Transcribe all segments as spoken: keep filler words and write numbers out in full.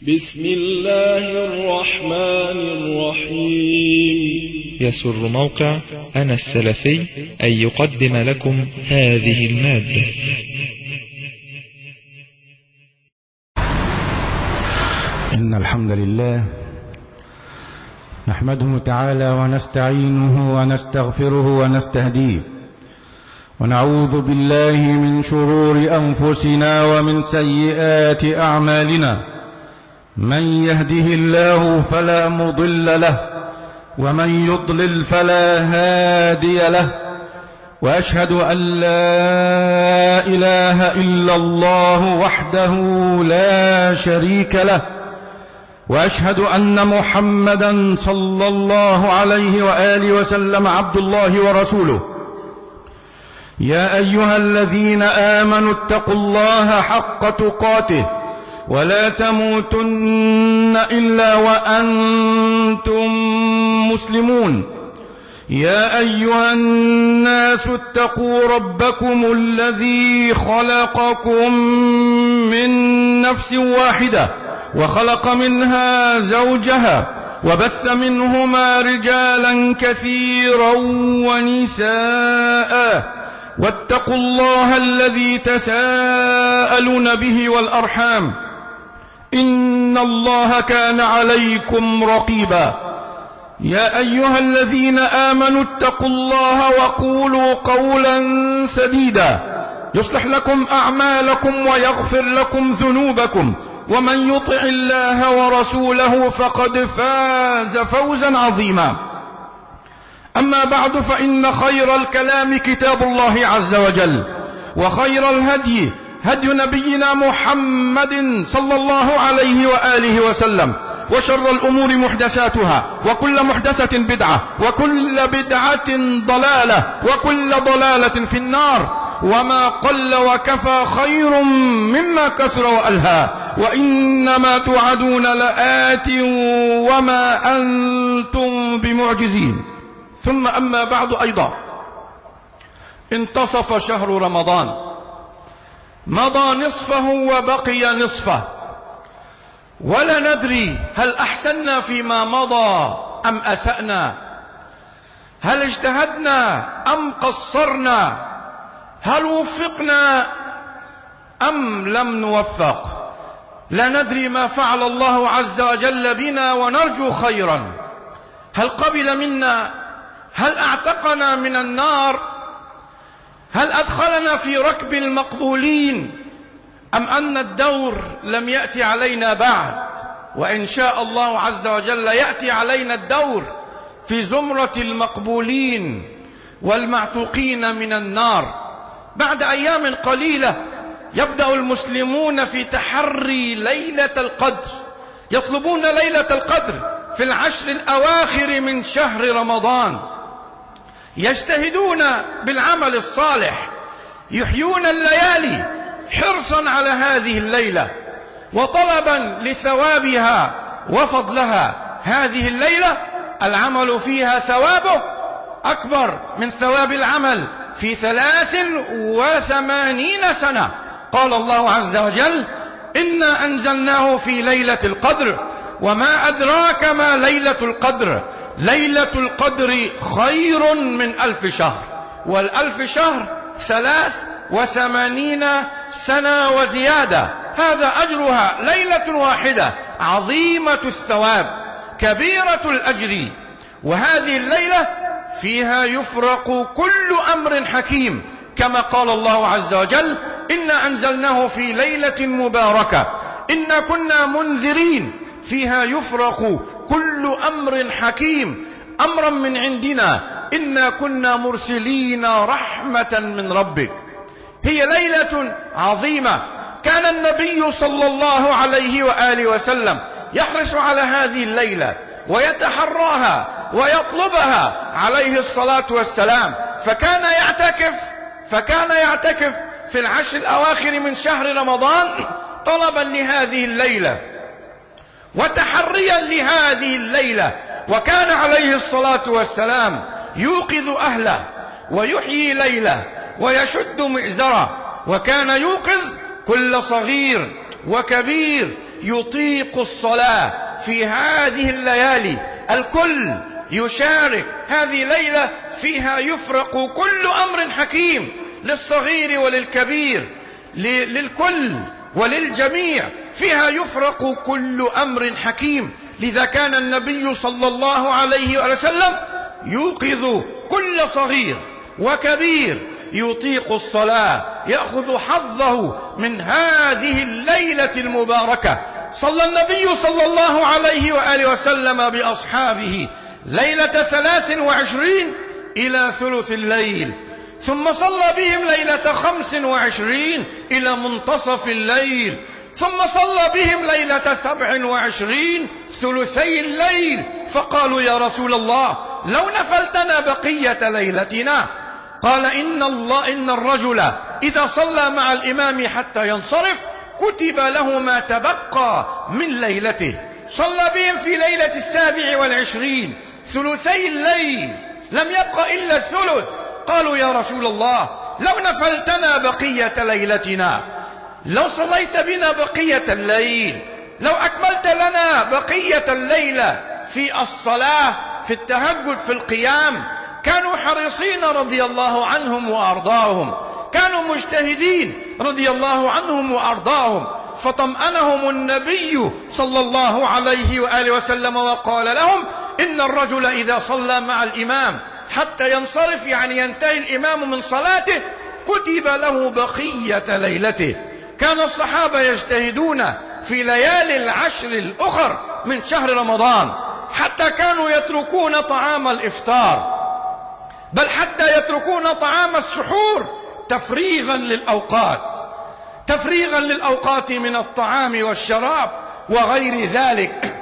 بسم الله الرحمن الرحيم. يسر موقع أنا السلفي أن يقدم لكم هذه المادة. إن الحمد لله نحمده تعالى ونستعينه ونستغفره ونستهديه، ونعوذ بالله من شرور أنفسنا ومن سيئات أعمالنا. من يهده الله فلا مضل له، ومن يضلل فلا هادي له، وأشهد أن لا إله إلا الله وحده لا شريك له، وأشهد أن محمدا صلى الله عليه وآله وسلم عبد الله ورسوله. يا أيها الذين آمنوا اتقوا الله حق تقاته ولا تموتن إلا وأنتم مسلمون. يا أيها الناس اتقوا ربكم الذي خلقكم من نفس واحدة وخلق منها زوجها وبث منهما رجالا كثيرا ونساء، واتقوا الله الذي تساءلون به والأرحام، إن الله كان عليكم رقيبا. يا أيها الذين آمنوا اتقوا الله وقولوا قولا سديدا يصلح لكم أعمالكم ويغفر لكم ذنوبكم، ومن يطع الله ورسوله فقد فاز فوزا عظيما. أما بعد، فإن خير الكلام كتاب الله عز وجل، وخير الهدي هدي نبينا محمد صلى الله عليه وآله وسلم، وشر الأمور محدثاتها، وكل محدثة بدعة، وكل بدعة ضلالة، وكل ضلالة في النار. وما قل وكفى خير مما كثر وألهى، وإنما توعدون لآت وما أنتم بمعجزين. ثم أما بعد، أيضا انتصف شهر رمضان، مضى نصفه وبقي نصفه، ولا ندري هل أحسننا فيما مضى أم أسأنا، هل اجتهدنا أم قصرنا، هل وفقنا أم لم نوفق. لا ندري ما فعل الله عز وجل بنا، ونرجو خيرا. هل قبل منا؟ هل أعتقنا من النار؟ هل أدخلنا في ركب المقبولين؟ أم أن الدور لم يأتي علينا بعد، وإن شاء الله عز وجل يأتي علينا الدور في زمرة المقبولين والمعتوقين من النار. بعد أيام قليلة يبدأ المسلمون في تحري ليلة القدر، يطلبون ليلة القدر في العشر الأواخر من شهر رمضان، يجتهدون بالعمل الصالح، يحيون الليالي حرصا على هذه الليلة وطلبا لثوابها وفضلها. هذه الليلة العمل فيها ثوابه أكبر من ثواب العمل في ثلاث وثمانين سنة. قال الله عز وجل: إنا أنزلناه في ليلة القدر وما أدراك ما ليلة القدر، ليلة القدر خير من ألف شهر. والألف شهر ثلاث وثمانين سنة وزيادة، هذا أجرها ليلة واحدة، عظيمة الثواب كبيرة الأجر. وهذه الليلة فيها يفرق كل أمر حكيم، كما قال الله عز وجل: إنا أنزلناه في ليلة مباركة إنا كنا منذرين فيها يفرق كل أمر حكيم أمرا من عندنا إنا كنا مرسلين رحمة من ربك. هي ليلة عظيمة، كان النبي صلى الله عليه وآله وسلم يحرص على هذه الليلة ويتحراها ويطلبها عليه الصلاة والسلام، فكان يعتكف فكان يعتكف في العشر الأواخر من شهر رمضان طلبا لهذه الليلة وتحريا لهذه الليلة. وكان عليه الصلاة والسلام يوقظ أهله ويحيي ليله ويشد مئزره، وكان يوقظ كل صغير وكبير يطيق الصلاة في هذه الليالي. الكل يشارك هذه ليلة فيها يفرق كل أمر حكيم للصغير وللكبير، للكل وللجميع، فيها يفرق كل أمر حكيم. لذا كان النبي صلى الله عليه وسلم يوقظ كل صغير وكبير يطيق الصلاة، يأخذ حظه من هذه الليلة المباركة. صلى النبي صلى الله عليه وآله وسلم بأصحابه ليلة ثلاث وعشرين إلى ثلث الليل، ثم صلى بهم ليلة خمس وعشرين إلى منتصف الليل، ثم صلى بهم ليلة سبع وعشرين ثلثي الليل. فقالوا يا رسول الله لو نفلتنا بقية ليلتنا. قال إن الله إن الرجل إذا صلى مع الإمام حتى ينصرف كتب له ما تبقى من ليلته. صلى بهم في ليلة السابع والعشرين ثلثي الليل، لم يبقى إلا الثلث. قالوا يا رسول الله لو نفلتنا بقية ليلتنا، لو صليت بنا بقية الليل، لو أكملت لنا بقية الليلة في الصلاة، في التهجد، في القيام. كانوا حريصين رضي الله عنهم وأرضاهم، كانوا مجتهدين رضي الله عنهم وأرضاهم. فطمأنهم النبي صلى الله عليه وآله وسلم وقال لهم إن الرجل إذا صلى مع الإمام حتى ينصرف، يعني ينتهي الإمام من صلاته، كتب له بقية ليلته. كان الصحابة يجتهدون في ليالي العشر الأخر من شهر رمضان، حتى كانوا يتركون طعام الإفطار، بل حتى يتركون طعام السحور تفريغا للأوقات، تفريغا للأوقات من الطعام والشراب وغير ذلك،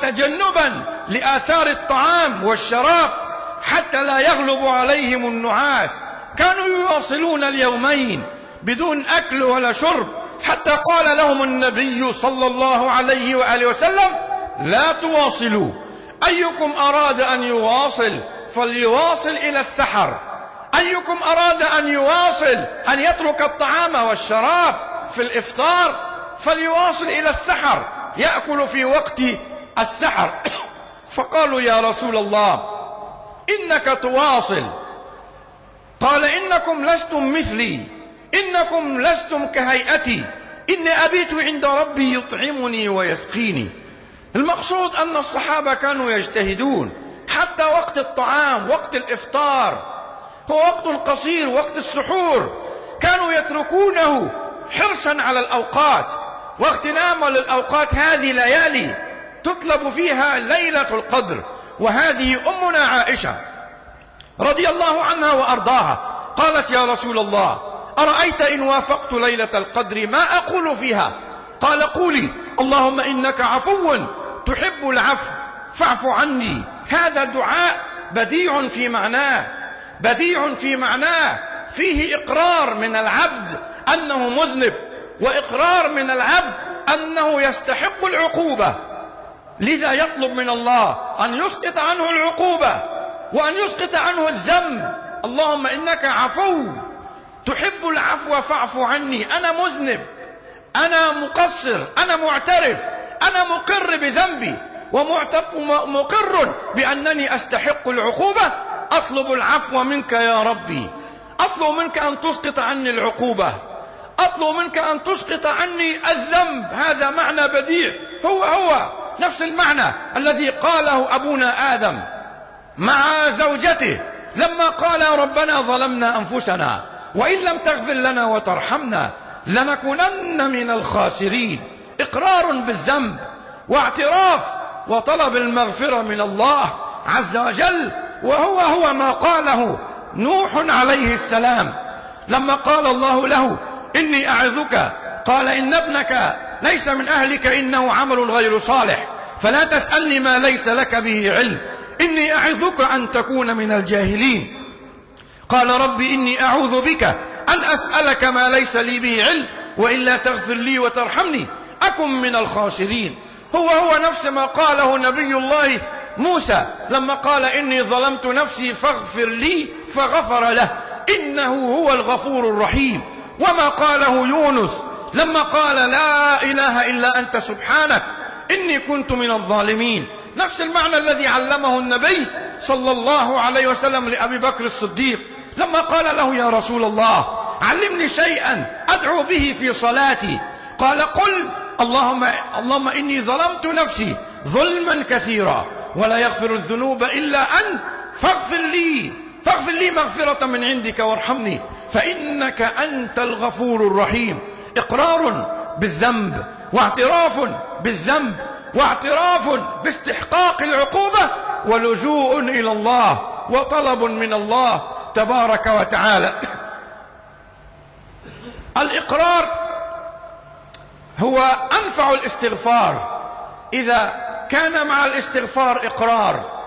وتجنبا لآثار الطعام والشراب حتى لا يغلب عليهم النعاس. كانوا يواصلون اليومين بدون أكل ولا شرب، حتى قال لهم النبي صلى الله عليه وآله وسلم لا تواصلوا، أيكم أراد أن يواصل فليواصل إلى السحر، أيكم أراد أن يواصل أن يترك الطعام والشراب في الإفطار فليواصل إلى السحر، يأكل في وقت السحر. فقالوا يا رسول الله إنك تواصل. قال إنكم لستم مثلي، إنكم لستم كهيئتي، إني أبيت عند ربي يطعمني ويسقيني. المقصود أن الصحابة كانوا يجتهدون حتى وقت الطعام، وقت الإفطار هو وقت قصير، وقت السحور كانوا يتركونه حرصا على الأوقات واغتناما للأوقات. هذه ليالي تطلب فيها ليلة القدر، وهذه أمنا عائشة رضي الله عنها وأرضاها قالت يا رسول الله أرأيت إن وافقت ليلة القدر ما أقول فيها؟ قال قولي اللهم إنك عفو تحب العفو فاعف عني. هذا دعاء بديع في معناه، بديع في معناه، فيه إقرار من العبد أنه مذنب، وإقرار من العبد أنه يستحق العقوبة، لذا يطلب من الله أن يسقط عنه العقوبة وأن يسقط عنه الذنب. اللهم إنك عفو تحب العفو فاعف عني. أنا مذنب، أنا مقصر، أنا معترف، أنا مقر بذنبي ومقر بأنني أستحق العقوبة. أطلب العفو منك يا ربي، أطلب منك أن تسقط عني العقوبة، أطلب منك أن تسقط عني الذنب. هذا معنى بديع، هو هو نفس المعنى الذي قاله أبونا آدم مع زوجته لما قال ربنا ظلمنا أنفسنا وإن لم تغفر لنا وترحمنا لنكونن من الخاسرين. إقرار بالذنب واعتراف وطلب المغفرة من الله عز وجل، وهو هو ما قاله نوح عليه السلام لما قال الله له إني أعظك، قال إن ابنك ليس من أهلك إنه عمل غير صالح فلا تسألني ما ليس لك به علم إني أعظك أن تكون من الجاهلين. قال رب إني أعوذ بك أن أسألك ما ليس لي به علم وإلا تغفر لي وترحمني أكن من الخاسرين. هو هو نفس ما قاله نبي الله موسى لما قال إني ظلمت نفسي فاغفر لي فغفر له إنه هو الغفور الرحيم. وما قاله يونس لما قال لا إله إلا أنت سبحانك إني كنت من الظالمين. نفس المعنى الذي علمه النبي صلى الله عليه وسلم لأبي بكر الصديق لما قال له يا رسول الله علمني شيئا أدعو به في صلاتي. قال قل اللهم, اللهم إني ظلمت نفسي ظلما كثيرا ولا يغفر الذنوب إلا أنت فاغفر لي فاغفر لي مغفرة من عندك وارحمني فإنك أنت الغفور الرحيم. إقرار بالذنب واعتراف بالذنب واعتراف باستحقاق العقوبة ولجوء إلى الله وطلب من الله تبارك وتعالى. الإقرار هو أنفع الاستغفار إذا كان مع الاستغفار إقرار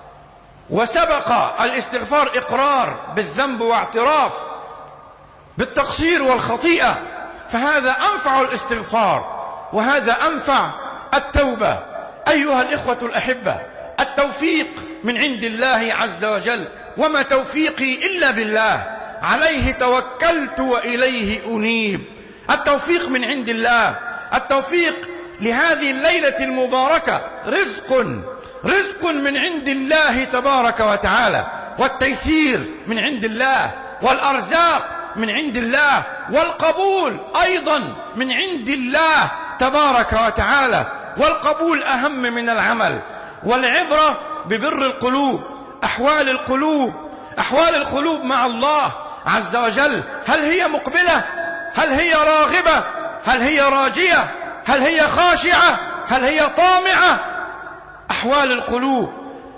وسبق الاستغفار إقرار بالذنب واعتراف بالتقصير والخطيئة، فهذا أنفع الاستغفار وهذا أنفع التوبة. أيها الإخوة الأحبة، التوفيق من عند الله عز وجل، وما توفيقي إلا بالله، عليه توكلت وإليه أنيب. التوفيق من عند الله. التوفيق لهذه الليلة المباركة رزق رزق من عند الله تبارك وتعالى، والتيسير من عند الله، والأرزاق من عند الله، والقبول أيضا من عند الله تبارك وتعالى، والقبول أهم من العمل. والعبرة ببر القلوب، أحوال القلوب أحوال القلوب مع الله عز وجل، هل هي مقبلة؟ هل هي راغبة؟ هل هي راجية؟ هل هي خاشعة؟ هل هي طامعة؟ أحوال القلوب.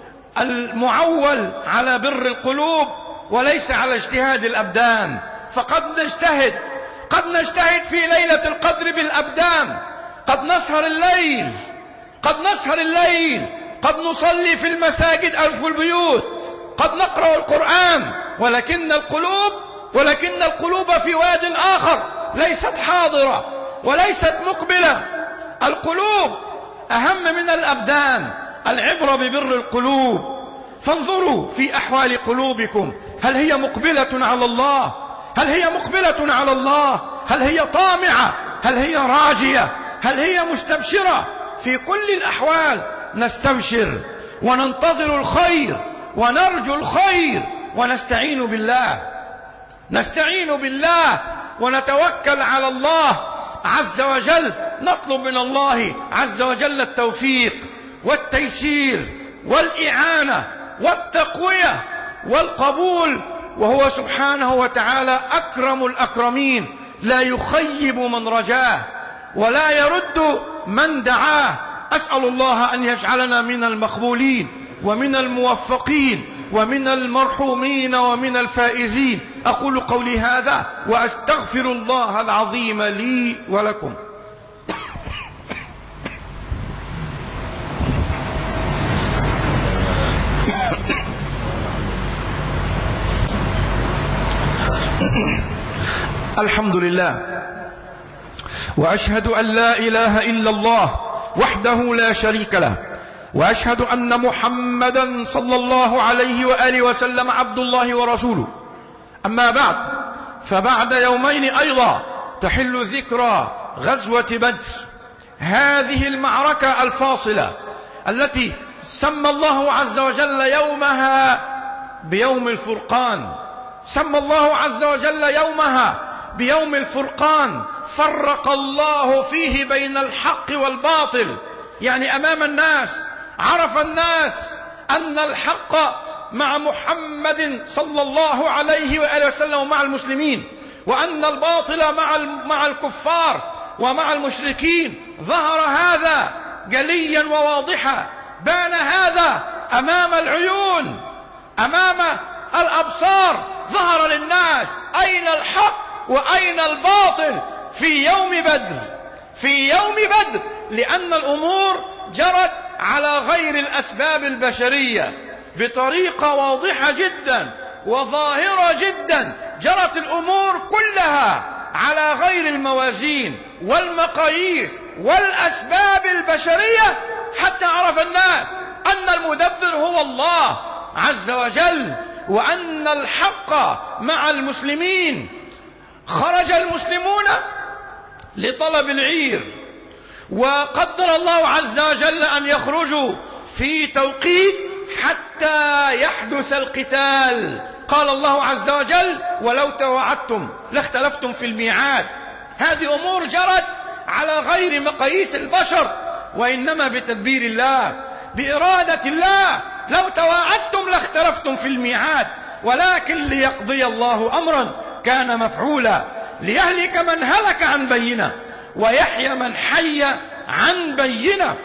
المعول على بر القلوب وليس على اجتهاد الأبدان، فقد نجتهد قد نجتهد في ليلة القدر بالأبدان، قد نسهر الليل قد نسهر الليل قد نصلي في المساجد أو في البيوت، قد نقرأ القرآن، ولكن القلوب ولكن القلوب في واد آخر، ليست حاضرة وليست مقبلة. القلوب أهم من الأبدان. العبرة ببر القلوب. فانظروا في أحوال قلوبكم، هل هي مقبلة على الله؟ هل هي مقبلة على الله؟ هل هي طامعة؟ هل هي راجية؟ هل هي مستبشرة؟ في كل الأحوال نستبشر وننتظر الخير ونرجو الخير ونستعين بالله نستعين بالله ونتوكل على الله عز وجل. نطلب من الله عز وجل التوفيق والتيسير والإعانة والتقوية والقبول، وهو سبحانه وتعالى أكرم الأكرمين، لا يخيب من رجاه ولا يرد من دعاه. أسأل الله أن يجعلنا من المقبولين ومن الموفقين ومن المرحومين ومن الفائزين. أقول قولي هذا وأستغفر الله العظيم لي ولكم. الحمد لله، وأشهد أن لا إله إلا الله وحده لا شريك له، وأشهد أن محمدا صلى الله عليه وآله وسلم عبد الله ورسوله. أما بعد، فبعد يومين أيضا تحل ذكرى غزوة بدر، هذه المعركة الفاصلة التي سمى الله عز وجل يومها بيوم الفرقان. سمى الله عز وجل يومها بيوم الفرقان، فرق الله فيه بين الحق والباطل. يعني أمام الناس عرف الناس أن الحق مع محمد صلى الله عليه وآله وسلم ومع المسلمين، وأن الباطل مع مع الكفار ومع المشركين. ظهر هذا جليا وواضحا، بان هذا أمام العيون، أمام الأبصار. ظهر للناس أين الحق وأين الباطل في يوم بدر. في يوم بدر لأن الأمور جرت على غير الأسباب البشرية، بطريقة واضحة جدا وظاهرة جدا. جرت الأمور كلها على غير الموازين والمقاييس والأسباب البشرية، حتى عرف الناس أن المدبر هو الله عز وجل، وأن الحق مع المسلمين. خرج المسلمون لطلب العير، وقدر الله عز وجل أن يخرجوا في توقيت حتى يحدث القتال. قال الله عز وجل: ولو تواعدتم لاختلفتم في الميعاد. هذه أمور جرت على غير مقاييس البشر، وإنما بتدبير الله، بإرادة الله. لو تواعدتم لاختلفتم في الميعاد، ولكن ليقضي الله أمرا كان مفعولا، ليهلك من هلك عن بينة ويحيى من حي عن بينة.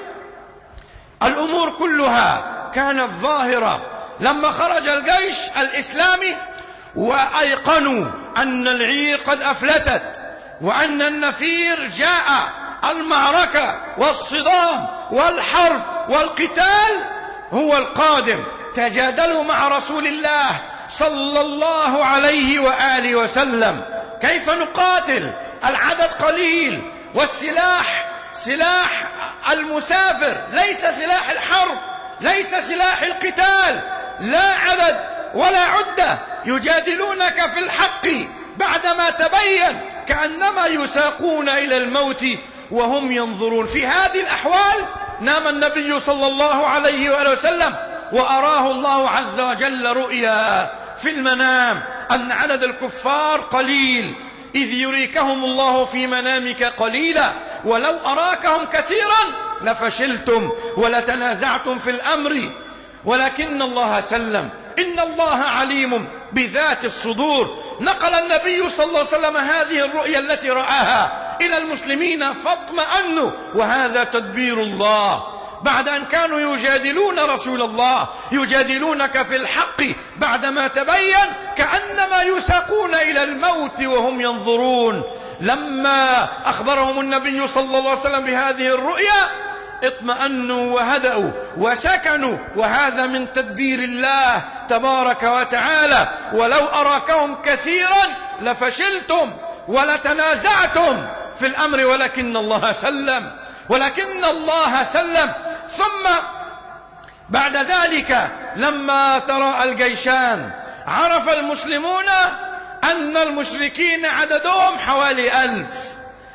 الأمور كلها كانت ظاهرة لما خرج الجيش الإسلامي وأيقنوا أن العير قد أفلتت، وأن النفير جاء. المعركة والصدام والحرب والقتال هو القادم. تجادلوا مع رسول الله صلى الله عليه وآله وسلم: كيف نقاتل؟ العدد قليل، والسلاح سلاح المسافر، ليس سلاح الحرب، ليس سلاح القتال، لا عدد ولا عدة. يجادلونك في الحق بعدما تبين كأنما يساقون إلى الموت وهم ينظرون. في هذه الأحوال نام النبي صلى الله عليه وآله وسلم، وأراه الله عز وجل رؤيا في المنام أن عدد الكفار قليل، إذ يريكهم الله في منامك قليلا، ولو أراكهم كثيرا لفشلتم ولتنازعتم في الأمر، ولكن الله سلم. إن الله عليم بذات الصدور. نقل النبي صلى الله عليه وسلم هذه الرؤيا التي رآها إلى المسلمين فاطمأنوا، وهذا تدبير الله. بعد أن كانوا يجادلون رسول الله، يجادلونك في الحق بعدما تبين كأنما يساقون إلى الموت وهم ينظرون. لما أخبرهم النبي صلى الله عليه وسلم بهذه الرؤيا اطمأنوا وهدأوا وسكنوا، وهذا من تدبير الله تبارك وتعالى. ولو أراكهم كثيرا لفشلتم ولتنازعتم في الأمر، ولكن الله سلم، ولكن الله سلم. ثم بعد ذلك لما ترى الجيشان عرف المسلمون أن المشركين عددهم حوالي ألف،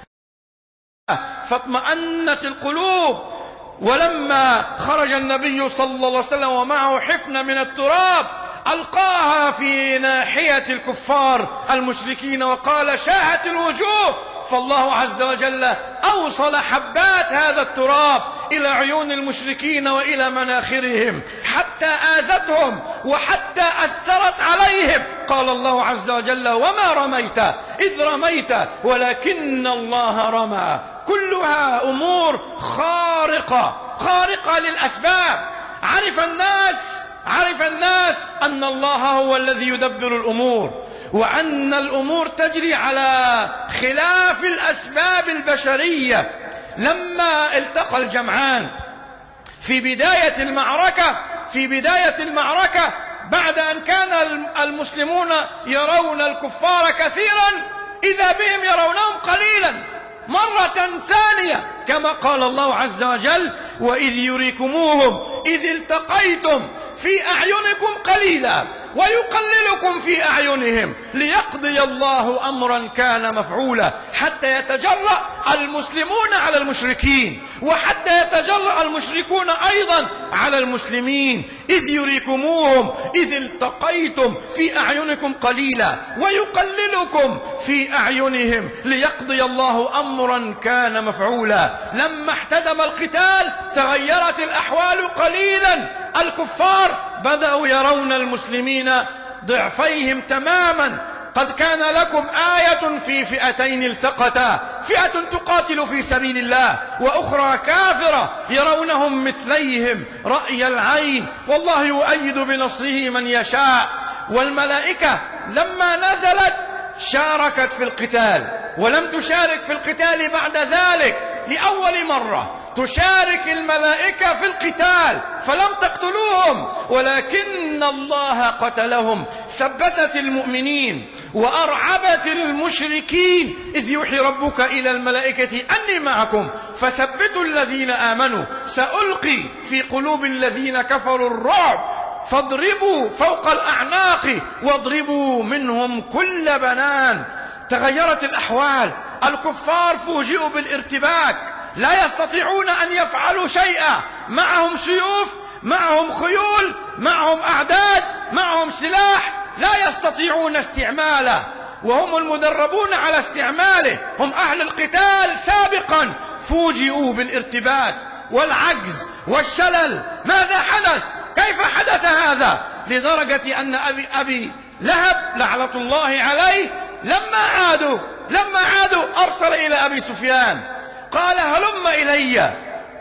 فاطمأنت القلوب. ولما خرج النبي صلى الله عليه وسلم ومعه حفنة من التراب ألقاها في ناحية الكفار المشركين وقال: شاهت الوجوه. فالله عز وجل أوصل حبات هذا التراب إلى عيون المشركين وإلى مناخرهم حتى آذتهم وحتى أثرت عليهم. قال الله عز وجل: وما رميت إذ رميت ولكن الله رمى. كلها أمور خارقة خارقة للأسباب. عرف الناس عرف الناس أن الله هو الذي يدبر الأمور، وأن الأمور تجري على خلاف الأسباب البشرية. لما التقى الجمعان في بداية المعركة في بداية المعركة بعد أن كان المسلمون يرون الكفار كثيرا، إذا بهم يرونهم قليلا مرة ثانية، كما قال الله عز وجل: وإذ يريكموهم إذ التقيتم في أعينكم قليلا ويقللكم في أعينهم ليقضي الله أمرا كان مفعولا. حتى يتجرأ المسلمون على المشركين، وحتى يتجرأ المشركون أيضا على المسلمين. إذ يريكموهم إذ التقيتم في أعينكم قليلا ويقللكم في أعينهم ليقضي الله أمرا كان مفعولا. لما احتدم القتال تغيرت الأحوال قليلا. الكفار بدأوا يرون المسلمين ضعفيهم تماما. قد كان لكم آية في فئتين التقتا، فئة تقاتل في سبيل الله وأخرى كافرة يرونهم مثليهم رأي العين، والله يؤيد بنصره من يشاء. والملائكة لما نزلت شاركت في القتال، ولم تشارك في القتال بعد ذلك. لأول مرة تشارك الملائكة في القتال فلم تقتلوهم، ولكن الله قتلهم. ثبتت المؤمنين وأرعبت المشركين إذ يوحي ربك إلى الملائكة أني معكم فثبتوا الذين آمنوا سألقي في قلوب الذين كفروا الرعب فاضربوا فوق الأعناق واضربوا منهم كل بنان. تغيرت الأحوال، الكفار فوجئوا بالارتباك، لا يستطيعون أن يفعلوا شيئا، معهم سيوف، معهم خيول، معهم أعداد، معهم سلاح، لا يستطيعون استعماله، وهم المدربون على استعماله، هم أهل القتال سابقا، فوجئوا بالارتباك والعجز والشلل. ماذا حدث؟ كيف حدث هذا؟ لدرجة أن أبي, أبي لهب لعنة الله عليه لما عادوا لما عادوا أرسل إلى أبي سفيان قال هلم إلي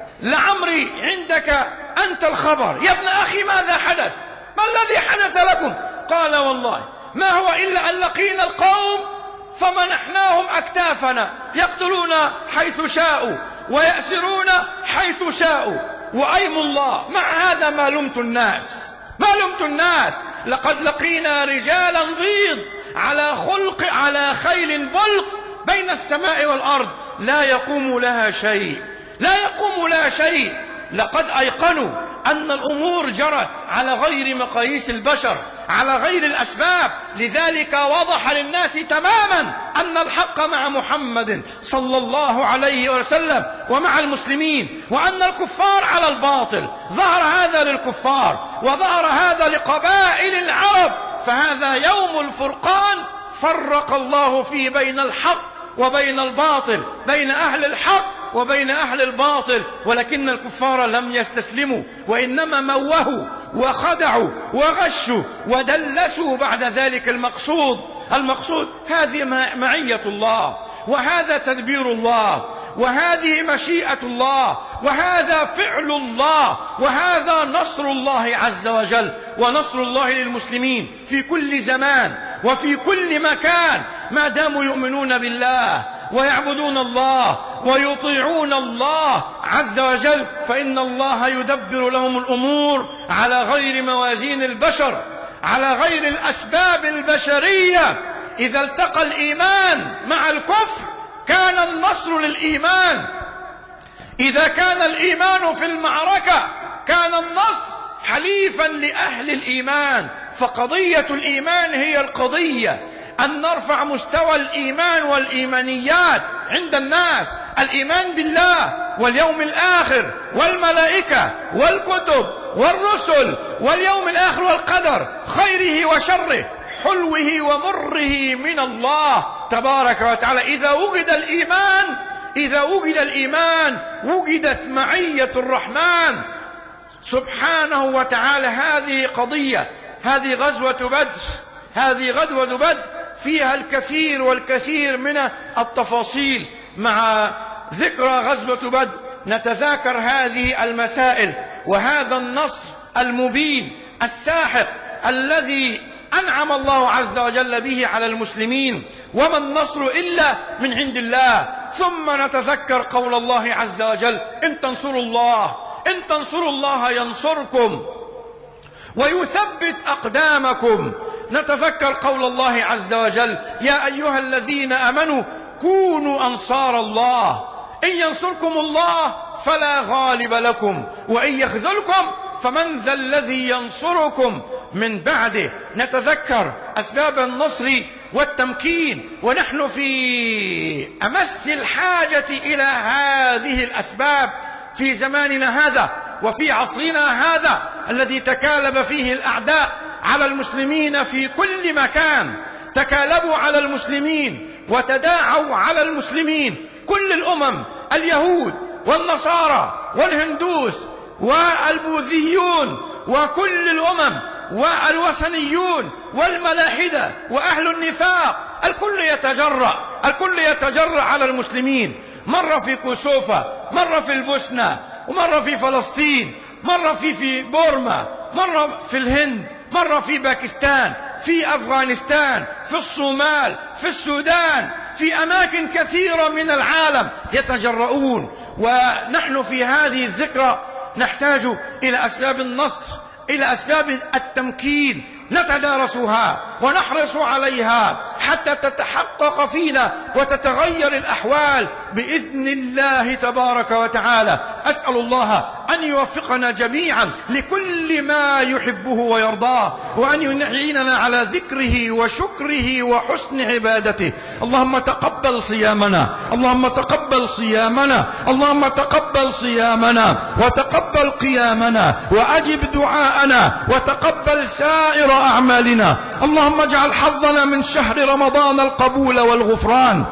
لعمري عندك أنت الخبر، يا ابن أخي ماذا حدث؟ ما الذي حدث لكم؟ قال والله ما هو إلا أن لقينا القوم فمنحناهم أكتافنا، يقتلون حيث شاءوا ويأسرون حيث شاءوا، وأيم الله مع هذا ما لمت الناس ما لمت الناس لقد لقينا رجالا بيض على خلق على خيل بلق بين السماء والأرض لا يقوم لها شيء لا يقوم لها شيء لقد أيقنوا أن الأمور جرت على غير مقاييس البشر، على غير الأسباب، لذلك وضح للناس تماما أن الحق مع محمد صلى الله عليه وسلم ومع المسلمين، وأن الكفار على الباطل. ظهر هذا للكفار وظهر هذا لقبائل العرب، فهذا يوم الفرقان، فرق الله فيه بين الحق وبين الباطل، بين أهل الحق وبين أهل الباطل، ولكن الكفار لم يستسلموا، وإنما موهوا وخدعوا وغشوا ودلسوا بعد ذلك. المقصود المقصود هذه معية الله، وهذا تدبير الله، وهذه مشيئة الله، وهذا فعل الله، وهذا نصر الله عز وجل، ونصر الله للمسلمين في كل زمان وفي كل مكان، ما داموا يؤمنون بالله ويعبدون الله ويطيعون الله عز وجل، فإن الله يدبر لهم الأمور على غير موازين البشر، على غير الأسباب البشرية. إذا التقى الإيمان مع الكفر كان النصر للإيمان، إذا كان الإيمان في المعركة كان النصر حليفا لأهل الإيمان. فقضية الإيمان هي القضية، أن نرفع مستوى الإيمان والإيمانيات عند الناس، الإيمان بالله واليوم الآخر والملائكة والكتب والرسل واليوم الآخر والقدر خيره وشره، حلوه ومره من الله تبارك وتعالى. إذا وجد الإيمان إذا وجد الإيمان وجدت معية الرحمن سبحانه وتعالى. هذه قضية، هذه غزوة بدر، هذه غزوة بدر فيها الكثير والكثير من التفاصيل. مع ذكرى غزوة بدر نتذاكر هذه المسائل وهذا النصر المبين الساحق الذي أنعم الله عز وجل به على المسلمين، وما النصر إلا من عند الله. ثم نتذكر قول الله عز وجل إن تنصروا الله إن تنصروا الله ينصركم ويثبت أقدامكم. نتذكر قول الله عز وجل يا أيها الذين آمنوا كونوا أنصار الله إن ينصركم الله فلا غالب لكم وإن يخذلكم فمن ذا الذي ينصركم من بعده. نتذكر أسباب النصر والتمكين، ونحن في أمس الحاجة إلى هذه الأسباب في زماننا هذا وفي عصرنا هذا الذي تكالب فيه الأعداء على المسلمين في كل مكان. تكالبوا على المسلمين وتداعوا على المسلمين، كل الأمم، اليهود والنصارى والهندوس والبوذيون وكل الأمم والوثنيون والملاحدة وأهل النفاق، الكل يتجرأ الكل يتجرأ على المسلمين. مرة في كوسوفا، مرة في البوسنة، ومرة في فلسطين، مرة في في بورما، مرة في الهند، مرة في باكستان، في أفغانستان، في الصومال، في السودان، في أماكن كثيرة من العالم يتجرؤون. ونحن في هذه الذكرى نحتاج إلى أسباب النصر، إلى أسباب التمكين، نتدارسها ونحرص عليها حتى تتحقق فينا وتتغير الأحوال بإذن الله تبارك وتعالى. أسأل الله أن يوفقنا جميعا لكل ما يحبه ويرضاه، وأن يعيننا على ذكره وشكره وحسن عبادته. اللهم تقبل صيامنا، اللهم تقبل صيامنا، اللهم تقبل صيامنا وتقبل قيامنا، وأجب دعاءنا وتقبل سائر أعمالنا. اللهم اجعل حظنا من شهر رمضان القبول والغفران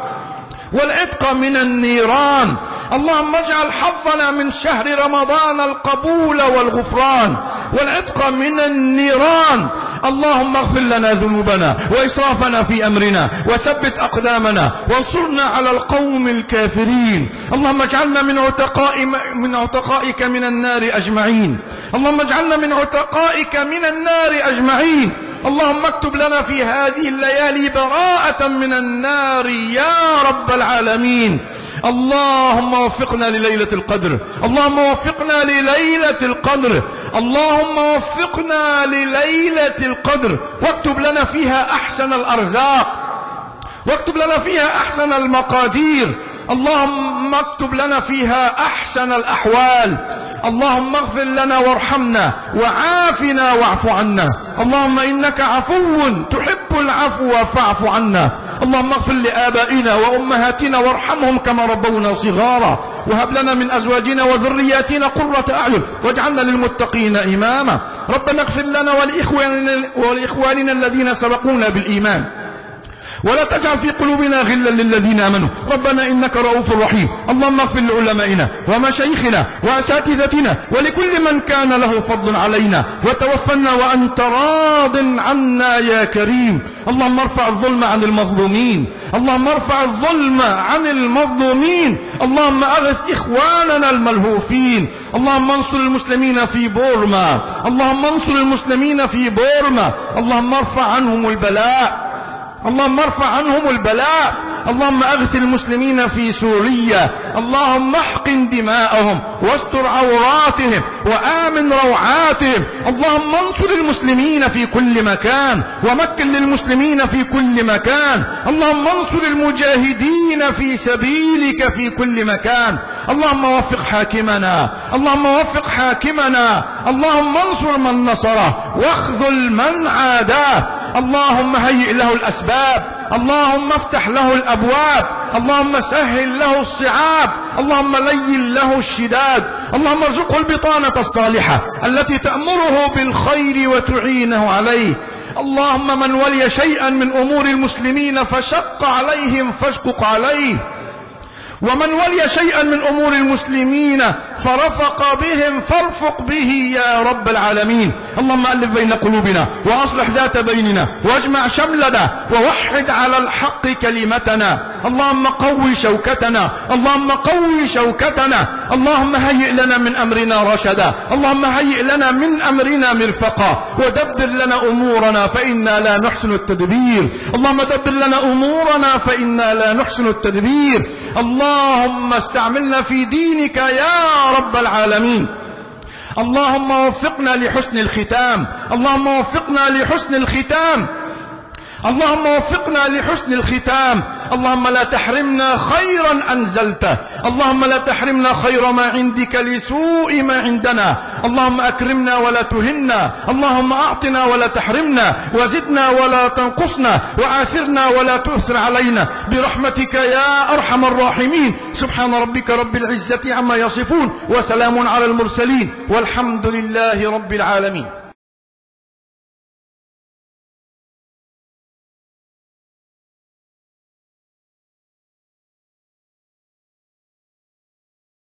والعتق من النيران. اللهم اجعل حظنا من شهر رمضان القبول والغفران والعتق من النيران. اللهم اغفر لنا ذنوبنا وإسرافنا في أمرنا وثبت أقدامنا وانصرنا على القوم الكافرين. اللهم اجعلنا من عتقاء من عتقائك من النار أجمعين. اللهم اجعلنا من عتقائك من النار أجمعين. اللهم اكتب لنا في هذه الليالي براءة من النار يا رب العالمين. اللهم وفقنا لليلة القدر، اللهم وفقنا لليلة القدر، اللهم وفقنا لليلة القدر، واكتب لنا فيها أحسن الأرزاق، واكتب لنا فيها أحسن المقادير. اللهم اكتب لنا فيها أحسن الأحوال. اللهم اغفر لنا وارحمنا وعافنا واعف عنا. اللهم إنك عفو تحب العفو فاعف عنا. اللهم اغفر لآبائنا وأمهاتنا وارحمهم كما ربونا صغارا، وهب لنا من أزواجنا وذرياتنا قرة أعين واجعلنا للمتقين إماما. ربنا اغفر لنا ولإخواننا, ولإخواننا الذين سبقونا بالإيمان، ولا تجعل في قلوبنا غلا للذين آمنوا. ربنا إنك رؤوف رحيم. اللهم اغفر لعلمائنا ومشايخنا وأساتذتنا ولكل من كان له فضل علينا، وتوفنا وأنت راض عنا يا كريم. اللهم ارفع الظلم عن المظلومين، اللهم ارفع الظلم عن المظلومين. اللهم أغث إخواننا الملهوفين. اللهم انصر المسلمين في بورما، اللهم انصر المسلمين في بورما. اللهم ارفع عنهم البلاء، اللهم ارفع عنهم البلاء. اللهم اغث المسلمين في سوريا. اللهم احقن دماءهم واستر عوراتهم وآمن روعاتهم. اللهم انصر المسلمين في كل مكان ومكن للمسلمين في كل مكان. اللهم انصر المجاهدين في سبيلك في كل مكان. اللهم وفق حاكمنا، اللهم وفق حاكمنا. اللهم انصر من نصره واخذل من عاداه. اللهم هيئ له الأسباب، اللهم افتح له الأبواب، اللهم سهل له الصعاب، اللهم لين له الشداد. اللهم ارزقه البطانة الصالحة التي تأمره بالخير وتعينه عليه. اللهم من ولي شيئا من أمور المسلمين فشق عليهم فاشقق عليه، ومن ولي شيئا من أمور المسلمين فرفق بهم فارفق به يا رب العالمين. اللهم ألف بين قلوبنا وأصلح ذات بيننا واجمع شملنا ووحد على الحق كلمتنا. اللهم قوي شوكتنا، اللهم قوي شوكتنا. اللهم هيئ لنا من أمرنا رشدا، اللهم هيئ لنا من أمرنا مرفقا، ودبر لنا أمورنا فإنا لا نحسن التدبير. اللهم دبر لنا أمورنا فإنا لا نحسن التدبير. الله اللهم استعملنا في دينك يا رب العالمين. اللهم وفقنا لحسن الختام، اللهم وفقنا لحسن الختام، اللهم وفقنا لحسن الختام. اللهم لا تحرمنا خيرا أنزلته، اللهم لا تحرمنا خير ما عندك لسوء ما عندنا. اللهم أكرمنا ولا تهنا، اللهم أعطنا ولا تحرمنا، وزدنا ولا تنقصنا، وآثرنا ولا تؤثر علينا برحمتك يا أرحم الراحمين. سبحان ربك رب العزة عما يصفون، وسلام على المرسلين، والحمد لله رب العالمين.